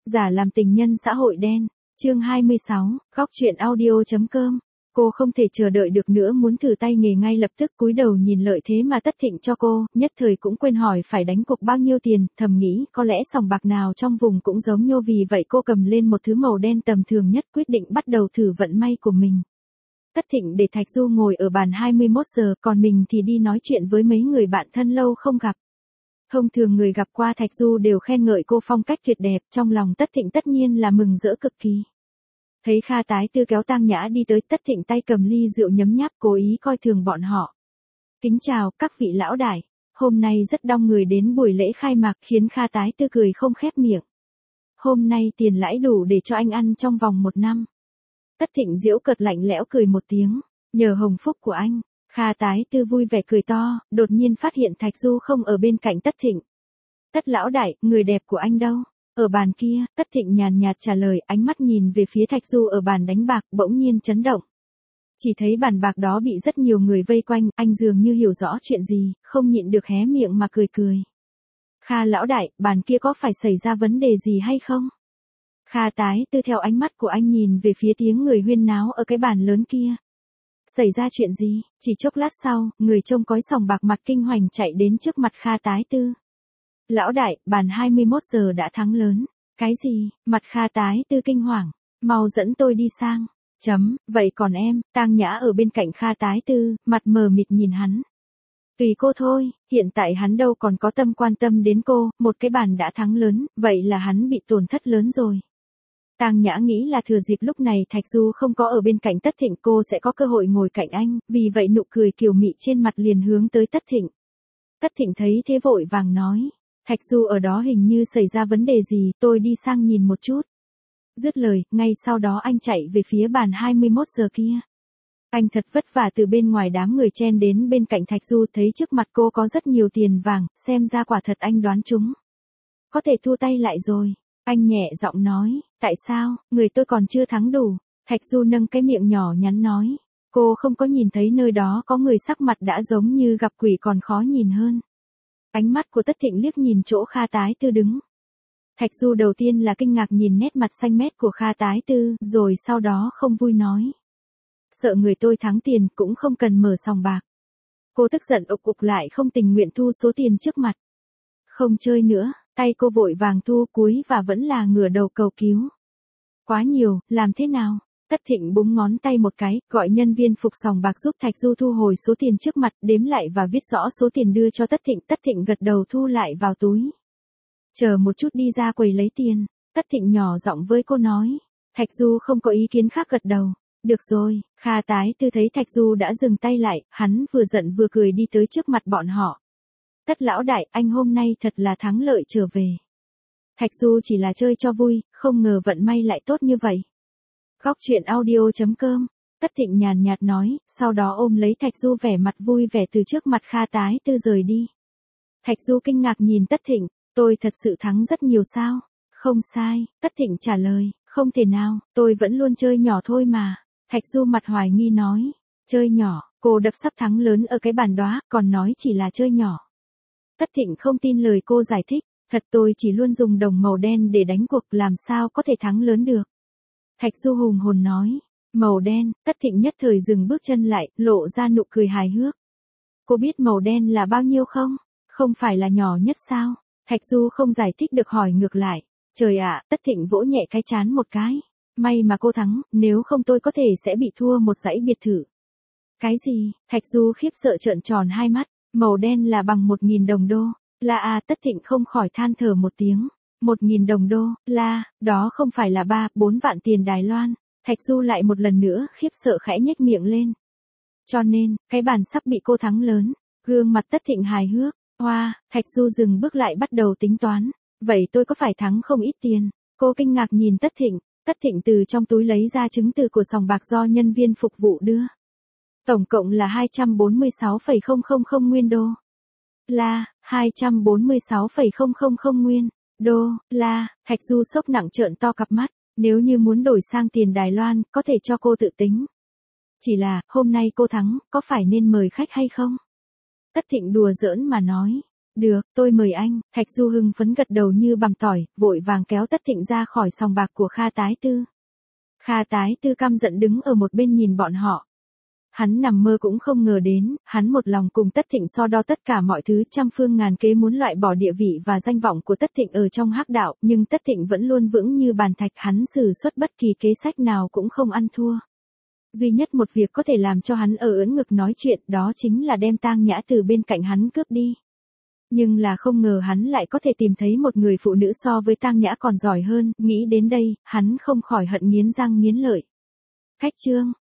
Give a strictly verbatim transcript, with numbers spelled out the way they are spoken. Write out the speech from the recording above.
Giả làm tình nhân xã hội đen, chương hai mươi sáu, góc truyện audio.com. Cô không thể chờ đợi được nữa, muốn thử tay nghề ngay lập tức, cúi đầu nhìn lợi thế mà Tất Thịnh cho cô, nhất thời cũng quên hỏi phải đánh cuộc bao nhiêu tiền, thầm nghĩ có lẽ sòng bạc nào trong vùng cũng giống nhau, vì vậy cô cầm lên một thứ màu đen tầm thường nhất, quyết định bắt đầu thử vận may của mình. Tất Thịnh để Thạch Du ngồi ở bàn hai mươi mốt giờ, còn mình thì đi nói chuyện với mấy người bạn thân lâu không gặp. Thông thường người gặp qua Thạch Du đều khen ngợi cô phong cách tuyệt đẹp, trong lòng Tất Thịnh tất nhiên là mừng rỡ cực kỳ. Thấy Kha Tái Tư kéo Tang Nhã đi tới, Tất Thịnh tay cầm ly rượu nhấm nháp, cố ý coi thường bọn họ. Kính chào các vị lão đại, hôm nay rất đông người đến buổi lễ khai mạc, khiến Kha Tái Tư cười không khép miệng. Hôm nay tiền lãi đủ để cho anh ăn trong vòng một năm. Tất Thịnh giễu cợt lạnh lẽo cười một tiếng, nhờ hồng phúc của anh. Kha Tái Tư vui vẻ cười to, đột nhiên phát hiện Thạch Du không ở bên cạnh Tất Thịnh. Tất lão đại, người đẹp của anh đâu? Ở bàn kia, Tất Thịnh nhàn nhạt trả lời, ánh mắt nhìn về phía Thạch Du ở bàn đánh bạc, bỗng nhiên chấn động. Chỉ thấy bàn bạc đó bị rất nhiều người vây quanh, anh dường như hiểu rõ chuyện gì, không nhịn được hé miệng mà cười cười. Kha lão đại, bàn kia có phải xảy ra vấn đề gì hay không? Kha Tái Tư theo ánh mắt của anh nhìn về phía tiếng người huyên náo ở cái bàn lớn kia. Xảy ra chuyện gì? Chỉ chốc lát sau, người trông cói sòng bạc mặt kinh hoàng chạy đến trước mặt Kha Tái Tư. Lão đại, bàn hai mươi mốt giờ đã thắng lớn. Cái gì? Mặt Kha Tái Tư kinh hoàng. Mau dẫn tôi đi sang. Chấm, vậy còn em? Tang Nhã ở bên cạnh Kha Tái Tư, mặt mờ mịt nhìn hắn. Tùy cô thôi, hiện tại hắn đâu còn có tâm quan tâm đến cô, một cái bàn đã thắng lớn, vậy là hắn bị tổn thất lớn rồi. Tang Nhã nghĩ là thừa dịp lúc này Thạch Du không có ở bên cạnh Tất Thịnh, cô sẽ có cơ hội ngồi cạnh anh, vì vậy nụ cười kiều mị trên mặt liền hướng tới Tất Thịnh. Tất Thịnh thấy thế vội vàng nói, Thạch Du ở đó hình như xảy ra vấn đề gì, tôi đi sang nhìn một chút. Dứt lời, ngay sau đó anh chạy về phía bàn hai mươi mốt giờ kia. Anh thật vất vả từ bên ngoài đám người chen đến bên cạnh Thạch Du, thấy trước mặt cô có rất nhiều tiền vàng, xem ra quả thật anh đoán trúng. Có thể thu tay lại rồi. Anh nhẹ giọng nói, tại sao, người tôi còn chưa thắng đủ. Thạch Du nâng cái miệng nhỏ nhắn nói, cô không có nhìn thấy nơi đó có người sắc mặt đã giống như gặp quỷ còn khó nhìn hơn. Ánh mắt của Tất Thịnh liếc nhìn chỗ Kha Tái Tư đứng. Thạch Du đầu tiên là kinh ngạc nhìn nét mặt xanh mét của Kha Tái Tư, rồi sau đó không vui nói. Sợ người tôi thắng tiền cũng không cần mở sòng bạc. Cô tức giận ục ục lại không tình nguyện thu số tiền trước mặt. Không chơi nữa. Tay cô vội vàng thu cuối và vẫn là ngửa đầu cầu cứu. Quá nhiều, làm thế nào? Tất Thịnh búng ngón tay một cái, gọi nhân viên phục sòng bạc giúp Thạch Du thu hồi số tiền trước mặt, đếm lại và viết rõ số tiền đưa cho Tất Thịnh. Tất Thịnh gật đầu thu lại vào túi. Chờ một chút, đi ra quầy lấy tiền. Tất Thịnh nhỏ giọng với cô nói. Thạch Du không có ý kiến khác, gật đầu. Được rồi. Kha Tái Tư thấy Thạch Du đã dừng tay lại, hắn vừa giận vừa cười đi tới trước mặt bọn họ. Tất lão đại, anh hôm nay thật là thắng lợi trở về. Thạch Du chỉ là chơi cho vui, không ngờ vận may lại tốt như vậy. Góc truyện audio.com. Tất Thịnh nhàn nhạt nói, sau đó ôm lấy Thạch Du, vẻ mặt vui vẻ từ trước mặt Kha Tái Tư rời đi. Thạch Du kinh ngạc nhìn Tất Thịnh, tôi thật sự thắng rất nhiều sao? Không sai, Tất Thịnh trả lời, không thể nào, tôi vẫn luôn chơi nhỏ thôi mà. Thạch Du mặt hoài nghi nói, chơi nhỏ, cô đập sắp thắng lớn ở cái bàn đó, còn nói chỉ là chơi nhỏ. Tất Thịnh không tin lời cô giải thích, thật tôi chỉ luôn dùng đồng màu đen để đánh cuộc, làm sao có thể thắng lớn được. Thạch Du hùng hồn nói, màu đen. Tất Thịnh nhất thời dừng bước chân lại, lộ ra nụ cười hài hước. Cô biết màu đen là bao nhiêu không? Không phải là nhỏ nhất sao? Thạch Du không giải thích được hỏi ngược lại. Trời ạ, Tất Thịnh vỗ nhẹ cái trán một cái. May mà cô thắng, nếu không tôi có thể sẽ bị thua một dãy biệt thự. Cái gì? Thạch Du khiếp sợ trợn tròn hai mắt. Màu đen là bằng một nghìn đồng đô. Là à, Tất Thịnh không khỏi than thở một tiếng. Một nghìn đồng đô, là, đó không phải là ba, bốn vạn tiền Đài Loan. Thạch Du lại một lần nữa khiếp sợ khẽ nhếch miệng lên. Cho nên, cái bàn sắp bị cô thắng lớn. Gương mặt Tất Thịnh hài hước. Hoa, wow, Thạch Du dừng bước lại bắt đầu tính toán. Vậy tôi có phải thắng không ít tiền? Cô kinh ngạc nhìn Tất Thịnh. Tất Thịnh từ trong túi lấy ra chứng từ của sòng bạc do nhân viên phục vụ đưa. Tổng cộng là hai trăm bốn mươi sáu phẩy không không không nguyên đô. Là, hai trăm bốn mươi sáu phẩy không không không nguyên đô. Là, Thạch Du sốc nặng trợn to cặp mắt. Nếu như muốn đổi sang tiền Đài Loan, có thể cho cô tự tính. Chỉ là, hôm nay cô thắng, có phải nên mời khách hay không? Tất Thịnh đùa giỡn mà nói. Được, tôi mời anh. Thạch Du hưng phấn gật đầu như bằm tỏi, vội vàng kéo Tất Thịnh ra khỏi sòng bạc của Kha Tái Tư. Kha Tái Tư căm giận đứng ở một bên nhìn bọn họ. Hắn nằm mơ cũng không ngờ đến, hắn một lòng cùng Tất Thịnh so đo tất cả mọi thứ, trăm phương ngàn kế muốn loại bỏ địa vị và danh vọng của Tất Thịnh ở trong hắc đạo, nhưng Tất Thịnh vẫn luôn vững như bàn thạch, hắn sử xuất bất kỳ kế sách nào cũng không ăn thua. Duy nhất một việc có thể làm cho hắn ở ưỡn ngực nói chuyện, đó chính là đem Tang Nhã từ bên cạnh hắn cướp đi. Nhưng là không ngờ hắn lại có thể tìm thấy một người phụ nữ so với Tang Nhã còn giỏi hơn, nghĩ đến đây, hắn không khỏi hận nghiến răng nghiến lợi. Khách trương,